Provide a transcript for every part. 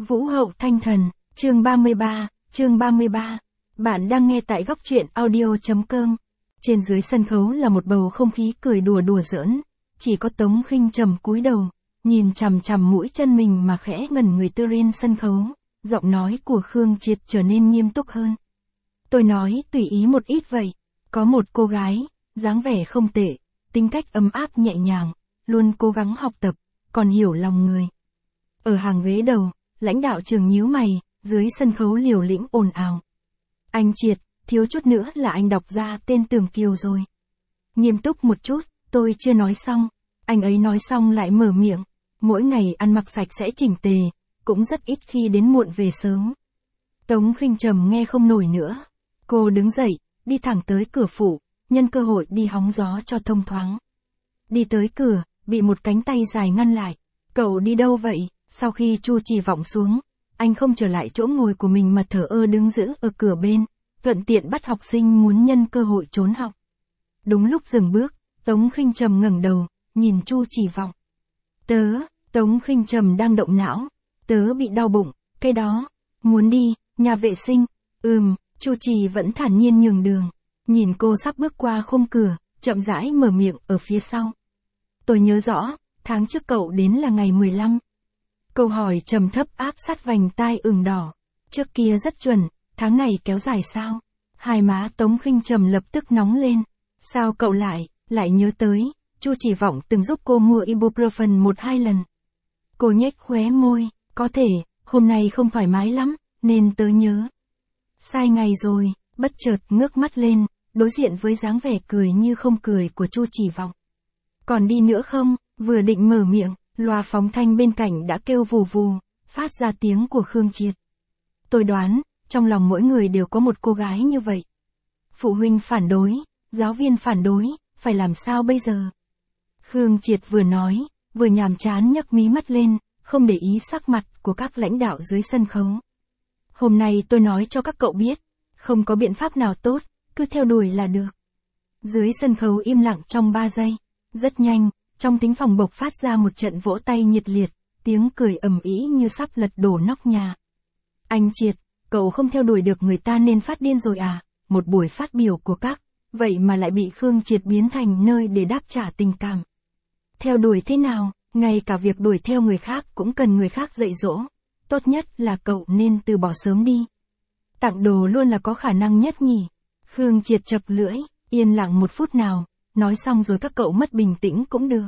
Vũ hậu thanh thần, chương 33. Bạn đang nghe tại góc truyện audio.com. Trên dưới sân khấu là một bầu không khí cười đùa giỡn, chỉ có Tống Khinh Trầm cúi đầu, nhìn chằm chằm mũi chân mình mà khẽ ngẩn người trên sân khấu, giọng nói của Khương Triệt trở nên nghiêm túc hơn. Tôi nói tùy ý một ít vậy, có một cô gái, dáng vẻ không tệ, tính cách ấm áp nhẹ nhàng, luôn cố gắng học tập, còn hiểu lòng người. Ở hàng ghế đầu, lãnh đạo trường nhíu mày, dưới sân khấu liều lĩnh ồn ào. Anh Triệt, thiếu chút nữa là anh đọc ra tên Tường Kiều rồi. Nghiêm túc một chút, tôi chưa nói xong. Anh ấy nói xong lại mở miệng. Mỗi ngày ăn mặc sạch sẽ chỉnh tề, cũng rất ít khi đến muộn về sớm. Tống Khinh Trầm nghe không nổi nữa. Cô đứng dậy, đi thẳng tới cửa phụ, nhân cơ hội đi hóng gió cho thông thoáng. Đi tới cửa, bị một cánh tay dài ngăn lại. Cậu đi đâu vậy? Sau khi Chu Chỉ Vọng xuống, anh không trở lại chỗ ngồi của mình mà thờ ơ đứng giữ ở cửa bên, thuận tiện bắt học sinh muốn nhân cơ hội trốn học. Đúng lúc dừng bước, Tống Khinh Trầm ngẩng đầu, nhìn Chu Chỉ Vọng. Tống Khinh Trầm đang động não. Tớ bị đau bụng, cái đó, muốn đi, nhà vệ sinh. Chu Chỉ vẫn thản nhiên nhường đường, nhìn cô sắp bước qua khung cửa, chậm rãi mở miệng ở phía sau. Tôi nhớ rõ, tháng trước cậu đến là ngày 15. Câu hỏi trầm thấp áp sát vành tai ửng đỏ. Trước kia rất chuẩn, tháng này kéo dài sao? Hai má Tống Khinh Trầm lập tức nóng lên. Sao cậu lại nhớ tới, Chu Chỉ Vọng từng giúp cô mua ibuprofen 1-2 lần. Cô nhếch khóe môi, có thể, hôm nay không thoải mái lắm, nên tớ nhớ. Sai ngày rồi, bất chợt ngước mắt lên, đối diện với dáng vẻ cười như không cười của Chu Chỉ Vọng. Còn đi nữa không? Vừa định mở miệng, loa phóng thanh bên cạnh đã kêu vù vù, phát ra tiếng của Khương Triệt. Tôi đoán, trong lòng mỗi người đều có một cô gái như vậy. Phụ huynh phản đối, giáo viên phản đối, phải làm sao bây giờ? Khương Triệt vừa nói, vừa nhàm chán nhấc mí mắt lên, không để ý sắc mặt của các lãnh đạo dưới sân khấu. Hôm nay tôi nói cho các cậu biết, không có biện pháp nào tốt, cứ theo đuổi là được. Dưới sân khấu im lặng trong 3 giây, rất nhanh. Trong thính phòng bộc phát ra một trận vỗ tay nhiệt liệt, tiếng cười ầm ĩ như sắp lật đổ nóc nhà. Anh Triệt, cậu không theo đuổi được người ta nên phát điên rồi à? Một buổi phát biểu của các, vậy mà lại bị Khương Triệt biến thành nơi để đáp trả tình cảm. Theo đuổi thế nào, ngay cả việc đuổi theo người khác cũng cần người khác dạy dỗ. Tốt nhất là cậu nên từ bỏ sớm đi. Tặng đồ luôn là có khả năng nhất nhỉ? Khương Triệt chập lưỡi, yên lặng 1 phút nào. Nói xong rồi các cậu mất bình tĩnh cũng được.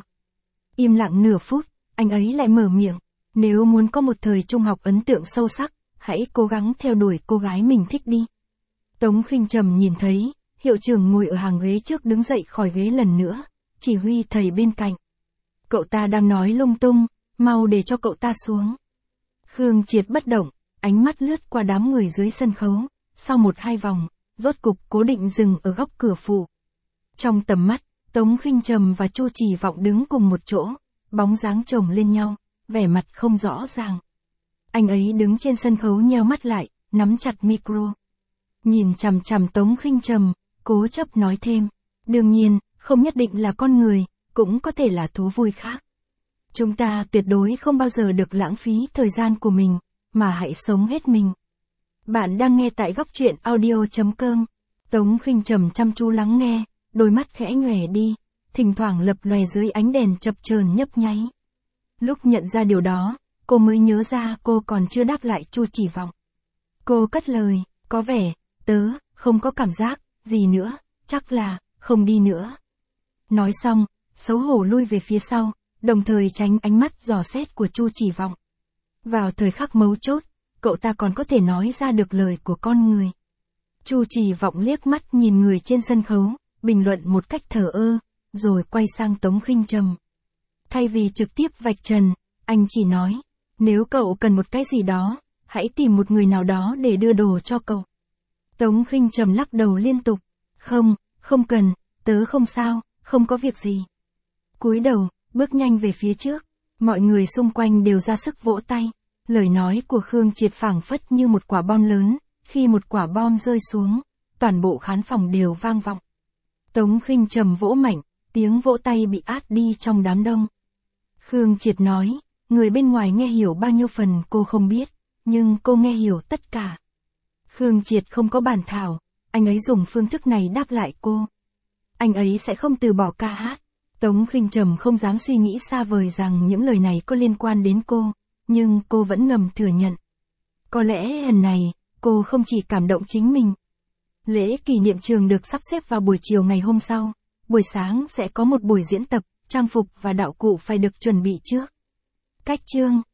Im lặng nửa phút, anh ấy lại mở miệng. Nếu muốn có một thời trung học ấn tượng sâu sắc, hãy cố gắng theo đuổi cô gái mình thích đi. Tống Khinh Trầm nhìn thấy, hiệu trưởng ngồi ở hàng ghế trước đứng dậy khỏi ghế lần nữa, chỉ huy thầy bên cạnh. Cậu ta đang nói lung tung, mau để cho cậu ta xuống. Khương Triệt bất động, ánh mắt lướt qua đám người dưới sân khấu, sau 1-2 vòng, rốt cục cố định dừng ở góc cửa phụ. Trong tầm mắt, Tống Khinh Trầm và Chu Chỉ Vọng đứng cùng một chỗ, bóng dáng chồng lên nhau, vẻ mặt không rõ ràng. Anh ấy đứng trên sân khấu nheo mắt lại, nắm chặt micro. Nhìn chằm chằm Tống Khinh Trầm, cố chấp nói thêm. Đương nhiên, không nhất định là con người, cũng có thể là thú vui khác. Chúng ta tuyệt đối không bao giờ được lãng phí thời gian của mình, mà hãy sống hết mình. Bạn đang nghe tại góc truyện audio.com. Tống Khinh Trầm chăm chú lắng nghe. Đôi mắt khẽ nhòe đi, thỉnh thoảng lập lòe dưới ánh đèn chập chờn nhấp nháy. Lúc nhận ra điều đó, cô mới nhớ ra cô còn chưa đáp lại Chu Chỉ Vọng. Cô cất lời, có vẻ, tớ, không có cảm giác, gì nữa, chắc là, không đi nữa. Nói xong, xấu hổ lui về phía sau, đồng thời tránh ánh mắt dò xét của Chu Chỉ Vọng. Vào thời khắc mấu chốt, cậu ta còn có thể nói ra được lời của con người. Chu Chỉ Vọng liếc mắt nhìn người trên sân khấu, bình luận một cách thờ ơ, rồi quay sang Tống Khinh Trầm. Thay vì trực tiếp vạch trần, anh chỉ nói, nếu cậu cần một cái gì đó, hãy tìm một người nào đó để đưa đồ cho cậu. Tống Khinh Trầm lắc đầu liên tục, không cần, tớ không sao, không có việc gì. Cúi đầu, bước nhanh về phía trước, mọi người xung quanh đều ra sức vỗ tay, lời nói của Khương Triệt phảng phất như một quả bom lớn, khi một quả bom rơi xuống, toàn bộ khán phòng đều vang vọng. Tống Khinh Trầm vỗ mạnh, tiếng vỗ tay bị át đi trong đám đông. Khương Triệt nói, người bên ngoài nghe hiểu bao nhiêu phần cô không biết, nhưng cô nghe hiểu tất cả. Khương Triệt không có bản thảo, anh ấy dùng phương thức này đáp lại cô. Anh ấy sẽ không từ bỏ ca hát. Tống Khinh Trầm không dám suy nghĩ xa vời rằng những lời này có liên quan đến cô, nhưng cô vẫn ngầm thừa nhận. Có lẽ lần này, cô không chỉ cảm động chính mình. Lễ kỷ niệm trường được sắp xếp vào buổi chiều ngày hôm sau. Buổi sáng sẽ có một buổi diễn tập, trang phục và đạo cụ phải được chuẩn bị trước. Cách chương